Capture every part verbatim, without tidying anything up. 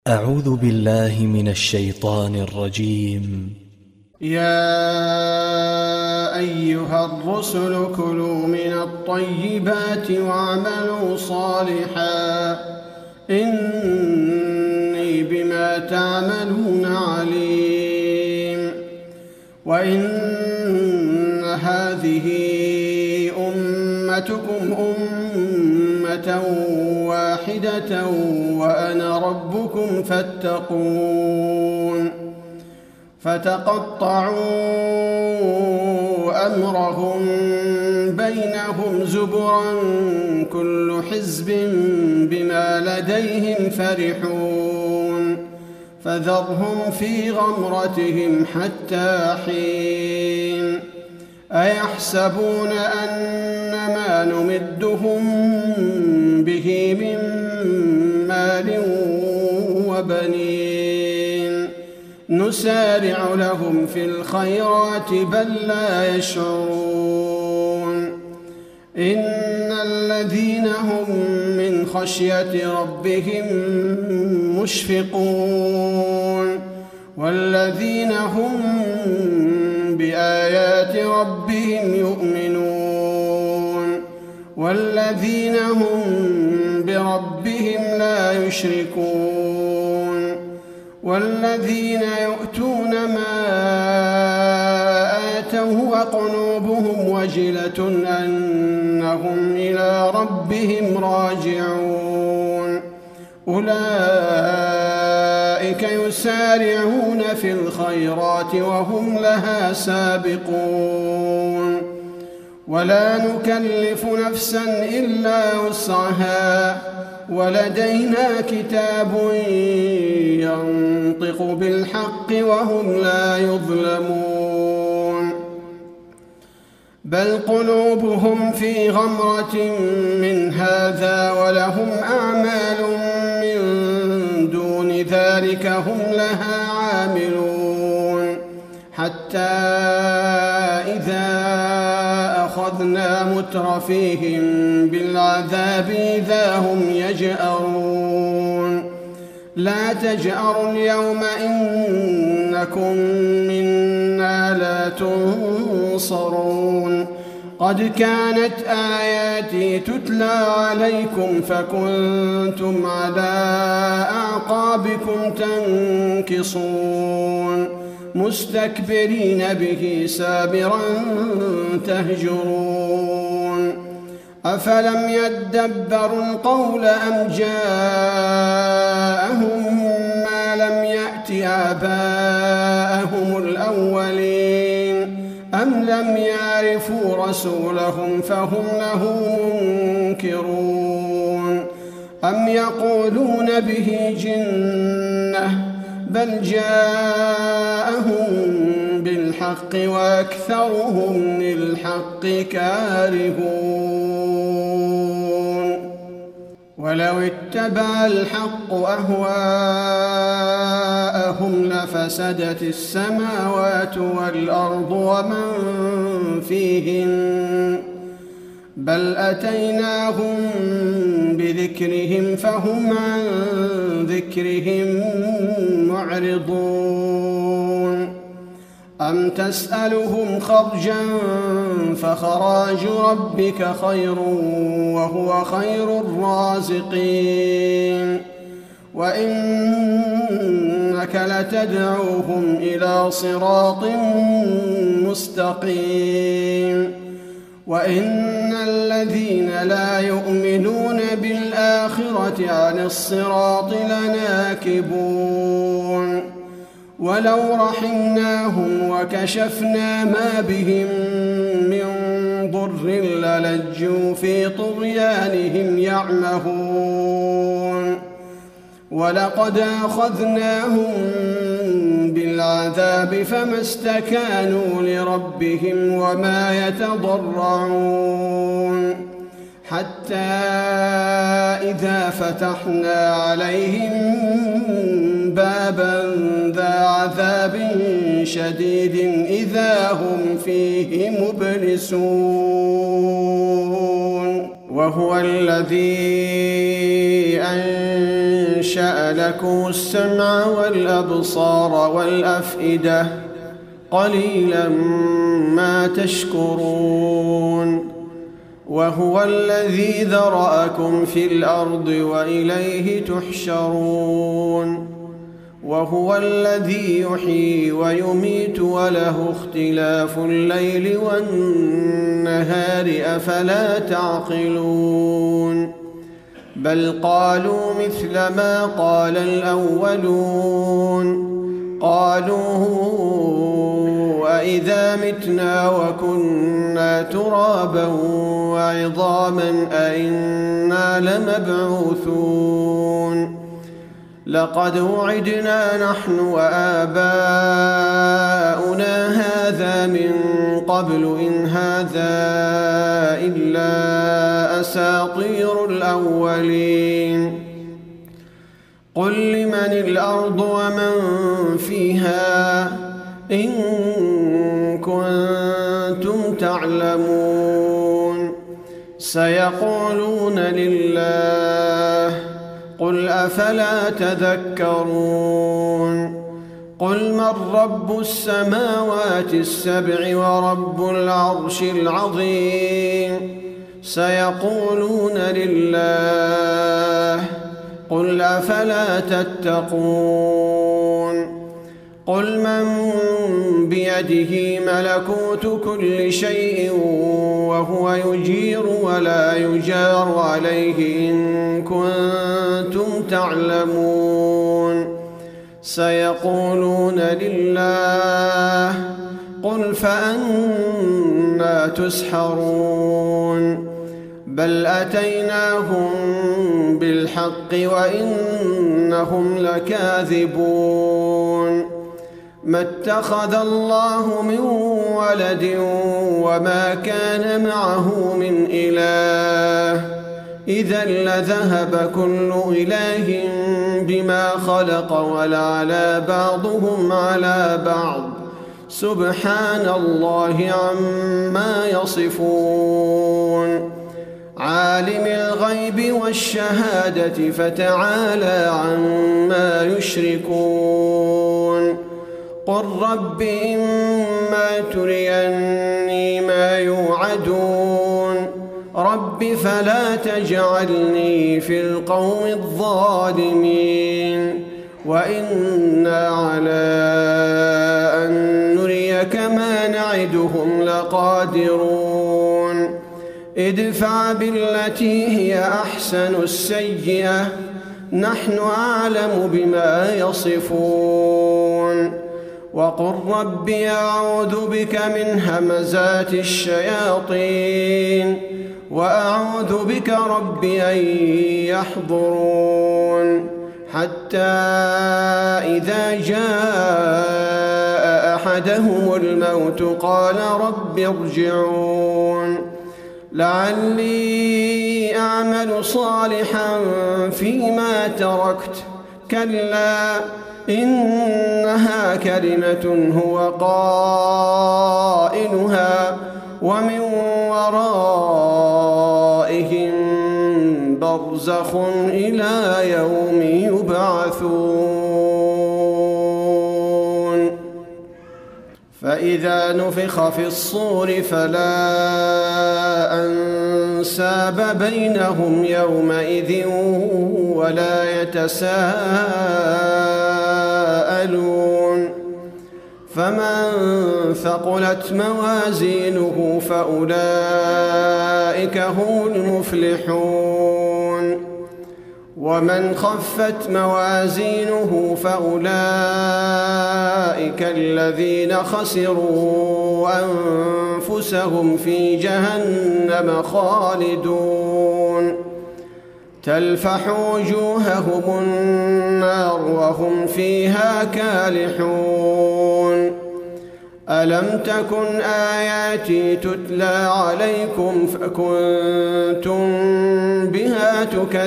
أعوذ بالله من الشيطان الرجيم. يا أيها الرسل كلوا من الطيبات واعملوا صالحا إني بما تعملون عليم. وإن هذه أمتكم أمة واحدة وأنا ربكم فاتقون. فتقطعوا أمرهم بينهم زبرا كل حزب بما لديهم فرحون. فذرهم في غمرتهم حتى حين. أيحسبون أن ما نمدهم به من مال وبنين نسارع لهم في الخيرات بل لا يشعرون. إن الذين هم من خشية ربهم مشفقون والذين هم بآيات ربهم يؤمنون والذين هم بربهم لا يشركون والذين يؤتون ما آتوا وقلوبهم وجلة أنهم إلى ربهم راجعون. أولئك يسارعون في الخيرات وهم لها سابقون. ولا نكلف نفسا إلا وسعها ولدينا كتاب ينطق بالحق وهم لا يظلمون. بل قلوبهم في غمرة من هذا ولهم أعمال من دون ذلك هم لها عاملون. حتى إذا أخذنا مترفيهم بالعذاب إذا هم يجأرون. لا تجأروا اليوم إنكم منا لا تنصرون. قد كانت آياتي تتلى عليكم فكنتم على أعقابكم تنكصون مستكبرين به سامرا تهجرون. أفلم يدبروا القول أم جاءهم ما لم يأت آباءهم الأولين أم لم يعرفوا رسولهم فهم له منكرون. أم يقولون به جنة بل جاءهم بالحق وأكثرهم للحق كارهون. ولو اتبع الحق أهواءهم لفسدت السماوات والأرض ومن فيهن بل أتيناهم بذكرهم فهم عن ذكرهم معرضون. أم تسألهم خرجا فخراج ربك خير وهو خير الرازقين. وإنك لتدعوهم إلى صراط مستقيم. وإن الذين لا يؤمنون بالآخرة عن الصراط لناكبون. ولو رحمناهم وكشفنا ما بهم من ضر للجوا في طغيانهم يعمهون. ولقد أخذناهم بالعذاب فما استكانوا لربهم وما يتضرعون. حتى إذا فتحنا عليهم بابا ذا عذاب شديد إذا هم فيه مبلسون. وهو الذي أنشأ أنشأ لكم السمع والأبصار والأفئدة قليلا ما تشكرون وهو الذي ذرأكم في الأرض وإليه تحشرون وهو الذي يحيي ويميت وله اختلاف الليل والنهار أفلا تعقلون بل قالوا مثل ما قال الأولون قالوا أإذا متنا وكنا ترابا وعظاما أإنا لمبعوثون لقد وعدنا نحن وآباؤنا هذا من قبل إن هذا إلا أساطير الأولين قل لمن الأرض ومن فيها إن كنتم تعلمون سيقولون لله قل أفلا تذكرون قل من رب السماوات السبع ورب العرش العظيم سيقولون لله قل أفلا تتقون قل من بيده ملكوت كل شيء وهو يجير ولا يجار عليه إن كنتم تعلمون سيقولون لله قل فأنى تسحرون بل أتيناهم بالحق وإنهم لكاذبون ما اتخذ الله من ولد وما كان معه من إله إذا لذهب كل إله بما خلق ولعلى بعضهم على بعض سبحان الله عما يصفون عالم الغيب والشهادة فتعالى عما يشركون قل رب إما تريني ما يوعدون رب فلا تجعلني في القوم الظالمين وإنا على أن نريك ما نعدهم لقادرون ادفع بالتي هي أحسن السيئة نحن أعلم بما يصفون وقل رب أعوذ بك من همزات الشياطين وأعوذ بك رب أن يحضرون حتى إذا جاء أحدهم الموت قال رب ارجعون لعلي أعمل صالحا فيما تركت كلا إنها كلمة هو قائلها ومن ورائهم برزخ إلى يوم يبعثون فإذا نفخ في الصور فلا أنساب بينهم يومئذ ولا يتساءلون فمن ثقلت موازينه فأولئك هم المفلحون ومن خفت موازينه فأولئك الذين خسروا أنفسهم في جهنم خالدون تلفح وجوههم النار وهم فيها كالحون ألم تكن آياتي تتلى عليكم فكنتم بها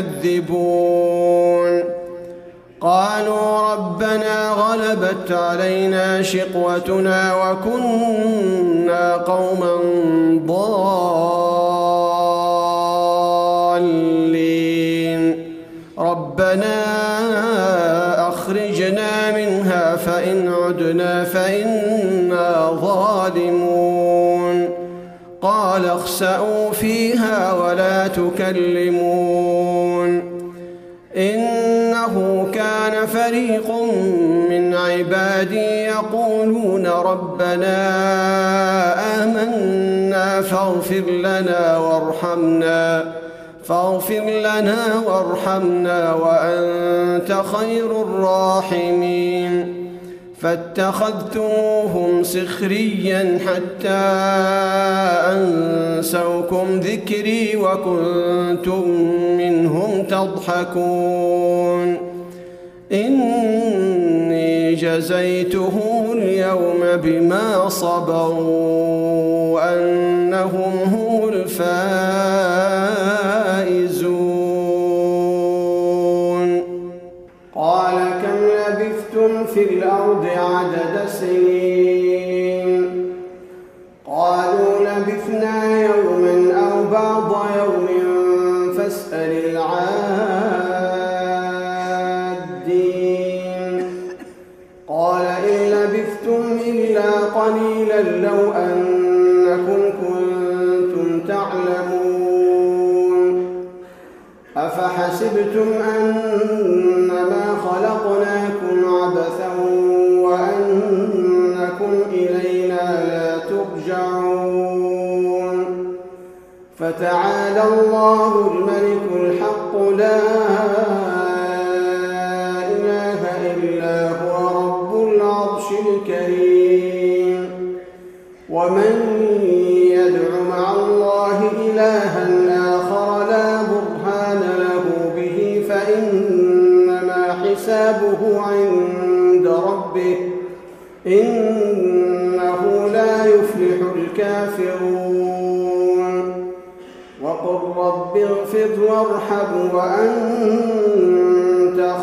تكذبون قالوا ربنا غلبت علينا شقوتنا وكنا قوما ضالين ربنا أخرجنا منها فإن عدنا فإنا ظالمون قال اخسئوا فيها ولا تكلمون إنه كان فريق من عبادي يقولون ربنا آمنا فاغفر لنا وارحمنا فاغفر لنا وارحمنا وأنت خير الراحمين فاتخذتموهم سخريا حتى أنسوكم ذكري وكنتم منهم تضحكون إني جزيتهم اليوم بما صبروا أنهم هم الفائزون قال كم لبثتم في الأرض عدد سنين قالوا لبثنا يوما أو بعض يوم فاسأل العادين قال إن لبثتم إلا قليلا لو أنكم كنتم تعلمون أفحسبتم أنما خلقناكم عبثا وأنكم إلينا لا ترجعون فتعالى الله الملك الحق لا إله إلا هو رب العرش الكريم ومن يدع مع الله إلها آخر لا برهان له به فإنما حسابه عند ربه إنه لا يفلح الكافرون وقل رب اغفر وارحم وأنت